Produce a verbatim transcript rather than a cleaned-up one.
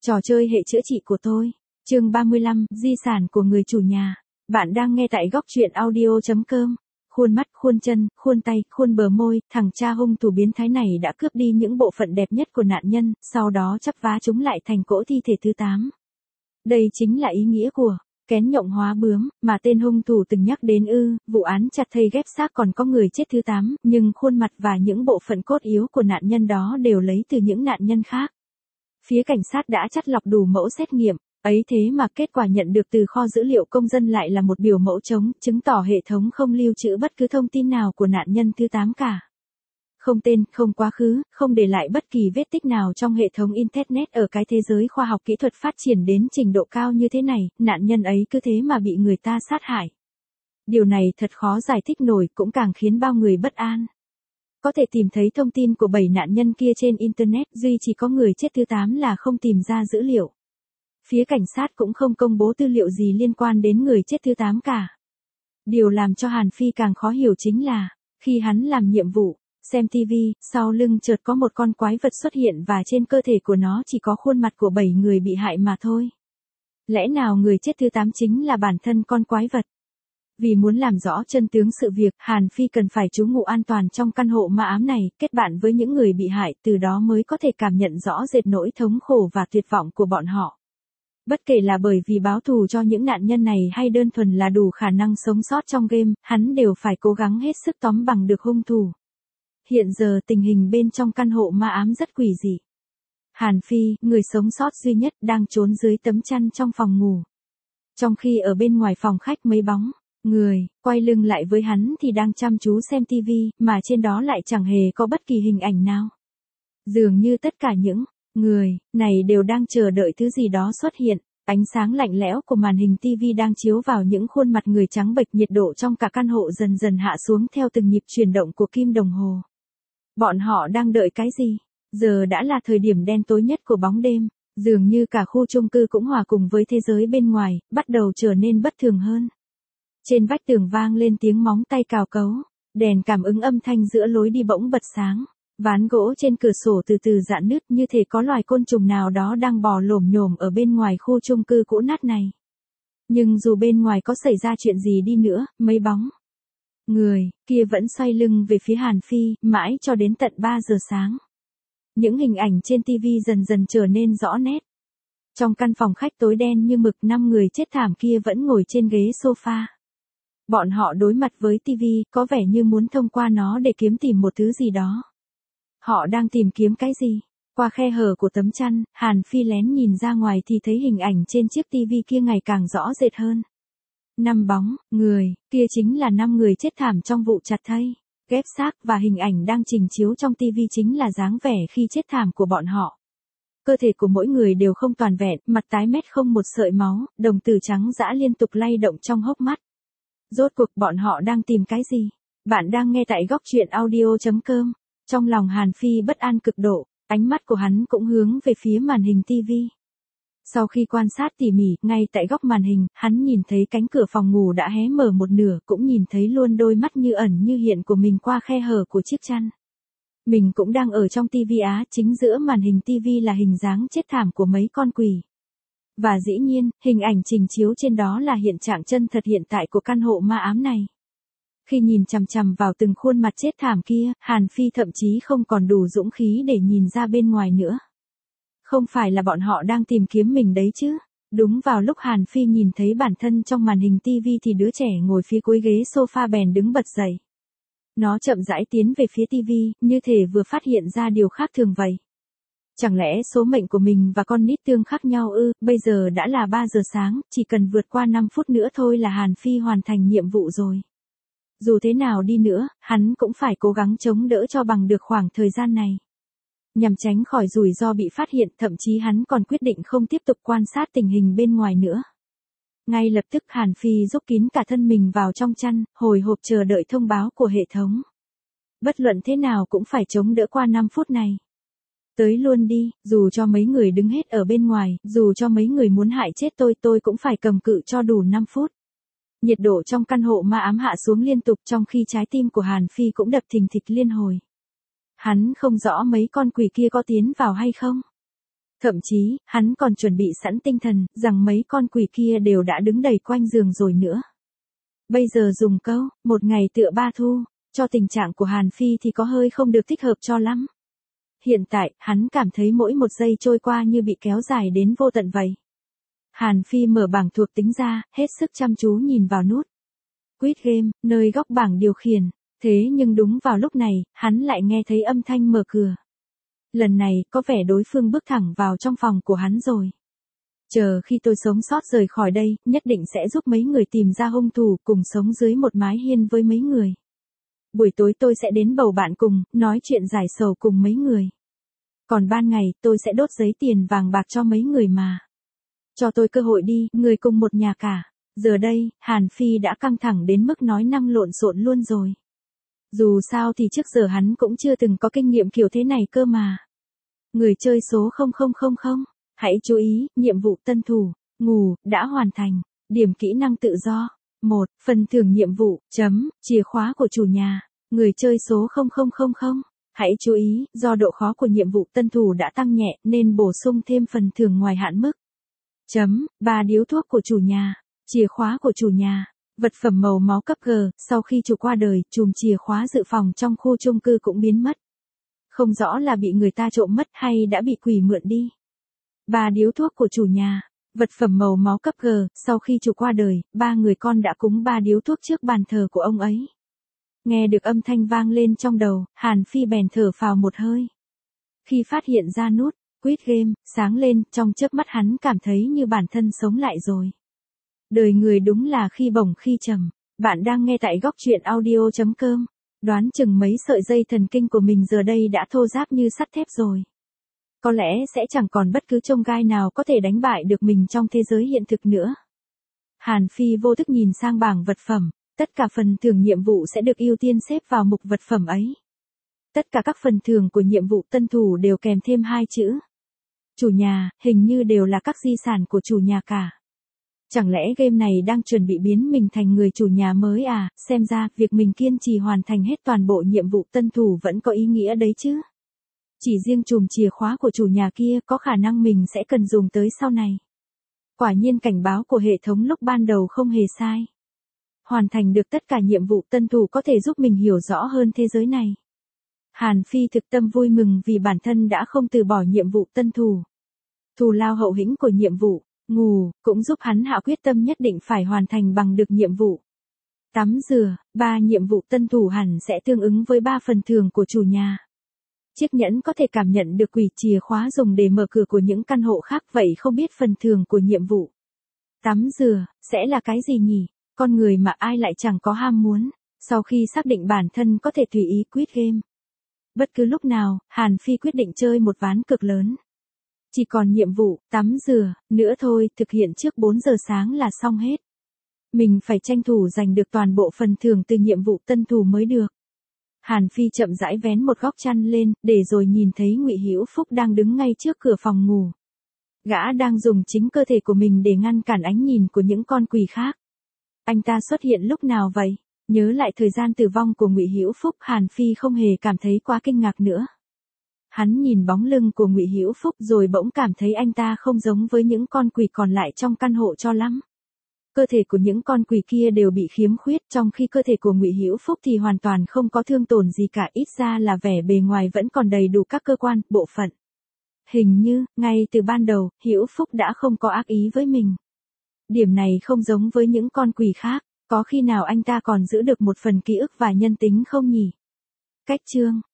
Trò chơi hệ chữa trị của tôi. Chương ba mươi lăm, di sản của người chủ nhà. Bạn đang nghe tại góc truyện audio chấm com. Khuôn mắt, khuôn chân, khuôn tay, khuôn bờ môi, thằng cha hung thủ biến thái này đã cướp đi những bộ phận đẹp nhất của nạn nhân, sau đó chắp vá chúng lại thành cỗ thi thể thứ tám. Đây chính là ý nghĩa của kén nhộng hóa bướm, mà tên hung thủ từng nhắc đến ư, vụ án chặt thây ghép xác còn có người chết thứ tám, nhưng khuôn mặt và những bộ phận cốt yếu của nạn nhân đó đều lấy từ những nạn nhân khác. Phía cảnh sát đã chắt lọc đủ mẫu xét nghiệm, ấy thế mà kết quả nhận được từ kho dữ liệu công dân lại là một biểu mẫu trống, chứng tỏ hệ thống không lưu trữ bất cứ thông tin nào của nạn nhân thứ tám cả. Không tên, không quá khứ, không để lại bất kỳ vết tích nào trong hệ thống Internet. Ở cái thế giới khoa học kỹ thuật phát triển đến trình độ cao như thế này, nạn nhân ấy cứ thế mà bị người ta sát hại. Điều này thật khó giải thích nổi, cũng càng khiến bao người bất an. Có thể tìm thấy thông tin của bảy nạn nhân kia trên Internet, duy chỉ có người chết thứ tám là không tìm ra dữ liệu. Phía cảnh sát cũng không công bố tư liệu gì liên quan đến người chết thứ tám cả. Điều làm cho Hàn Phi càng khó hiểu chính là, khi hắn làm nhiệm vụ, xem ti vi, sau lưng chợt có một con quái vật xuất hiện và trên cơ thể của nó chỉ có khuôn mặt của bảy người bị hại mà thôi. Lẽ nào người chết thứ tám chính là bản thân con quái vật? Vì muốn làm rõ chân tướng sự việc, Hàn Phi cần phải trú ngụ an toàn trong căn hộ ma ám này, kết bạn với những người bị hại, từ đó mới có thể cảm nhận rõ rệt nỗi thống khổ và tuyệt vọng của bọn họ. Bất kể là bởi vì báo thù cho những nạn nhân này hay đơn thuần là đủ khả năng sống sót trong game, hắn đều phải cố gắng hết sức tóm bằng được hung thủ. Hiện giờ tình hình bên trong căn hộ ma ám rất quỷ dị. Hàn Phi, người sống sót duy nhất, đang trốn dưới tấm chăn trong phòng ngủ. Trong khi ở bên ngoài phòng khách mấy bóng người quay lưng lại với hắn thì đang chăm chú xem ti vi, mà trên đó lại chẳng hề có bất kỳ hình ảnh nào. Dường như tất cả những người này đều đang chờ đợi thứ gì đó xuất hiện. Ánh sáng lạnh lẽo của màn hình ti vi đang chiếu vào những khuôn mặt người trắng bệch, nhiệt độ trong cả căn hộ dần dần hạ xuống theo từng nhịp chuyển động của kim đồng hồ. Bọn họ đang đợi cái gì? Giờ đã là thời điểm đen tối nhất của bóng đêm, dường như cả khu chung cư cũng hòa cùng với thế giới bên ngoài, bắt đầu trở nên bất thường hơn. Trên vách tường vang lên tiếng móng tay cào cấu, đèn cảm ứng âm thanh giữa lối đi bỗng bật sáng, ván gỗ trên cửa sổ từ từ rạn nứt, như thể có loài côn trùng nào đó đang bò lổm nhổm ở bên ngoài khu chung cư cũ nát này. Nhưng dù bên ngoài có xảy ra chuyện gì đi nữa, mấy bóng người kia vẫn xoay lưng về phía Hàn Phi, mãi cho đến tận ba giờ sáng. Những hình ảnh trên ti vi dần dần trở nên rõ nét. Trong căn phòng khách tối đen như mực, năm người chết thảm kia vẫn ngồi trên ghế sofa. Bọn họ đối mặt với ti vi, có vẻ như muốn thông qua nó để kiếm tìm một thứ gì đó. Họ đang tìm kiếm cái gì? Qua khe hở của tấm chăn, Hàn Phi lén nhìn ra ngoài thì thấy hình ảnh trên chiếc ti vi kia ngày càng rõ rệt hơn. Năm bóng người kia chính là năm người chết thảm trong vụ chặt thây ghép xác, và hình ảnh đang trình chiếu trong ti vi chính là dáng vẻ khi chết thảm của bọn họ. Cơ thể của mỗi người đều không toàn vẹn, mặt tái mét không một sợi máu, đồng tử trắng dã liên tục lay động trong hốc mắt. Rốt cuộc bọn họ đang tìm cái gì? Bạn đang nghe tại góc truyện audio chấm com. Trong lòng Hàn Phi bất an cực độ, ánh mắt của hắn cũng hướng về phía màn hình ti vi. Sau khi quan sát tỉ mỉ, ngay tại góc màn hình, hắn nhìn thấy cánh cửa phòng ngủ đã hé mở một nửa, cũng nhìn thấy luôn đôi mắt như ẩn như hiện của mình qua khe hở của chiếc chăn. Mình cũng đang ở trong ti vi á, chính giữa màn hình ti vi là hình dáng chết thảm của mấy con quỷ. Và dĩ nhiên, hình ảnh trình chiếu trên đó là hiện trạng chân thật hiện tại của căn hộ ma ám này. Khi nhìn chằm chằm vào từng khuôn mặt chết thảm kia, Hàn Phi thậm chí không còn đủ dũng khí để nhìn ra bên ngoài nữa. Không phải là bọn họ đang tìm kiếm mình đấy chứ? Đúng vào lúc Hàn Phi nhìn thấy bản thân trong màn hình ti vi thì đứa trẻ ngồi phía cuối ghế sofa bèn đứng bật dậy. Nó chậm rãi tiến về phía ti vi, như thể vừa phát hiện ra điều khác thường vậy. Chẳng lẽ số mệnh của mình và con nít tương khác nhau ư? Bây giờ đã là ba giờ sáng, chỉ cần vượt qua năm phút nữa thôi là Hàn Phi hoàn thành nhiệm vụ rồi. Dù thế nào đi nữa, hắn cũng phải cố gắng chống đỡ cho bằng được khoảng thời gian này. Nhằm tránh khỏi rủi ro bị phát hiện, thậm chí hắn còn quyết định không tiếp tục quan sát tình hình bên ngoài nữa. Ngay lập tức Hàn Phi rúc kín cả thân mình vào trong chăn, hồi hộp chờ đợi thông báo của hệ thống. Bất luận thế nào cũng phải chống đỡ qua năm phút này. Tới luôn đi, dù cho mấy người đứng hết ở bên ngoài, dù cho mấy người muốn hại chết tôi, tôi cũng phải cầm cự cho đủ năm phút. Nhiệt độ trong căn hộ ma ám hạ xuống liên tục, trong khi trái tim của Hàn Phi cũng đập thình thịch liên hồi. Hắn không rõ mấy con quỷ kia có tiến vào hay không. Thậm chí, hắn còn chuẩn bị sẵn tinh thần, rằng mấy con quỷ kia đều đã đứng đầy quanh giường rồi nữa. Bây giờ dùng câu, một ngày tựa ba thu, cho tình trạng của Hàn Phi thì có hơi không được thích hợp cho lắm. Hiện tại, hắn cảm thấy mỗi một giây trôi qua như bị kéo dài đến vô tận vậy. Hàn Phi mở bảng thuộc tính ra, hết sức chăm chú nhìn vào nút Quit Game, nơi góc bảng điều khiển. Thế nhưng đúng vào lúc này, hắn lại nghe thấy âm thanh mở cửa. Lần này, có vẻ đối phương bước thẳng vào trong phòng của hắn rồi. Chờ khi tôi sống sót rời khỏi đây, nhất định sẽ giúp mấy người tìm ra hung thủ, cùng sống dưới một mái hiên với mấy người. Buổi tối tôi sẽ đến bầu bạn cùng, nói chuyện giải sầu cùng mấy người. Còn ban ngày, tôi sẽ đốt giấy tiền vàng bạc cho mấy người mà. Cho tôi cơ hội đi, người cùng một nhà cả. Giờ đây, Hàn Phi đã căng thẳng đến mức nói năng lộn xộn luôn rồi. Dù sao thì trước giờ hắn cũng chưa từng có kinh nghiệm kiểu thế này cơ mà. Người chơi số không không không không, hãy chú ý, nhiệm vụ tân thủ, ngủ, đã hoàn thành. Điểm kỹ năng tự do. một. Phần thưởng nhiệm vụ, chấm, chìa khóa của chủ nhà. Người chơi số không không không không. Hãy chú ý, do độ khó của nhiệm vụ tân thủ đã tăng nhẹ nên bổ sung thêm phần thưởng ngoài hạn mức. Chấm, ba điếu thuốc của chủ nhà. Chìa khóa của chủ nhà. Vật phẩm màu máu cấp G, sau khi chủ qua đời, chùm chìa khóa dự phòng trong khu chung cư cũng biến mất. Không rõ là bị người ta trộm mất hay đã bị quỷ mượn đi. Ba điếu thuốc của chủ nhà. Vật phẩm màu máu cấp G, sau khi chủ qua đời, ba người con đã cúng ba điếu thuốc trước bàn thờ của ông ấy. Nghe được âm thanh vang lên trong đầu, Hàn Phi bèn thở phào một hơi. Khi phát hiện ra nút Quit Game sáng lên, trong chớp mắt hắn cảm thấy như bản thân sống lại rồi. Đời người đúng là khi bổng khi trầm. Bạn đang nghe tại góc truyện audio chấm com. Đoán chừng mấy sợi dây thần kinh của mình giờ đây đã thô ráp như sắt thép rồi. Có lẽ sẽ chẳng còn bất cứ chông gai nào có thể đánh bại được mình trong thế giới hiện thực nữa. Hàn Phi vô thức nhìn sang bảng vật phẩm. Tất cả phần thưởng nhiệm vụ sẽ được ưu tiên xếp vào mục vật phẩm ấy. Tất cả các phần thưởng của nhiệm vụ tân thủ đều kèm thêm hai chữ. Chủ nhà, hình như đều là các di sản của chủ nhà cả. Chẳng lẽ game này đang chuẩn bị biến mình thành người chủ nhà mới à, xem ra, việc mình kiên trì hoàn thành hết toàn bộ nhiệm vụ tân thủ vẫn có ý nghĩa đấy chứ. Chỉ riêng chùm chìa khóa của chủ nhà kia có khả năng mình sẽ cần dùng tới sau này. Quả nhiên cảnh báo của hệ thống lúc ban đầu không hề sai. Hoàn thành được tất cả nhiệm vụ tân thủ có thể giúp mình hiểu rõ hơn thế giới này. Hàn Phi thực tâm vui mừng vì bản thân đã không từ bỏ nhiệm vụ tân thủ. Thù lao hậu hĩnh của nhiệm vụ ngủ cũng giúp hắn hạ quyết tâm nhất định phải hoàn thành bằng được nhiệm vụ. Tắm rửa, ba nhiệm vụ tân thủ hẳn sẽ tương ứng với ba phần thưởng của chủ nhà. Chiếc nhẫn có thể cảm nhận được quỷ chìa khóa dùng để mở cửa của những căn hộ khác, vậy không biết phần thưởng của nhiệm vụ tắm rửa sẽ là cái gì nhỉ? Con người mà ai lại chẳng có ham muốn, sau khi xác định bản thân có thể tùy ý Quit Game. Bất cứ lúc nào, Hàn Phi quyết định chơi một ván cực lớn. Chỉ còn nhiệm vụ tắm rửa nữa thôi, thực hiện trước bốn giờ sáng là xong hết. Mình phải tranh thủ giành được toàn bộ phần thưởng từ nhiệm vụ tân thủ mới được. Hàn Phi chậm rãi vén một góc chăn lên, để rồi nhìn thấy Ngụy Hữu Phúc đang đứng ngay trước cửa phòng ngủ. Gã đang dùng chính cơ thể của mình để ngăn cản ánh nhìn của những con quỷ khác. Anh ta xuất hiện lúc nào vậy? Nhớ lại thời gian tử vong của Ngụy Hữu Phúc, Hàn Phi không hề cảm thấy quá kinh ngạc nữa. Hắn nhìn bóng lưng của Ngụy Hữu Phúc rồi bỗng cảm thấy anh ta không giống với những con quỷ còn lại trong căn hộ cho lắm. Cơ thể của những con quỷ kia đều bị khiếm khuyết, trong khi cơ thể của Ngụy Hữu Phúc thì hoàn toàn không có thương tổn gì cả, ít ra là vẻ bề ngoài vẫn còn đầy đủ các cơ quan, bộ phận. Hình như, ngay từ ban đầu, Hữu Phúc đã không có ác ý với mình. Điểm này không giống với những con quỷ khác, có khi nào anh ta còn giữ được một phần ký ức và nhân tính không nhỉ? Cách chương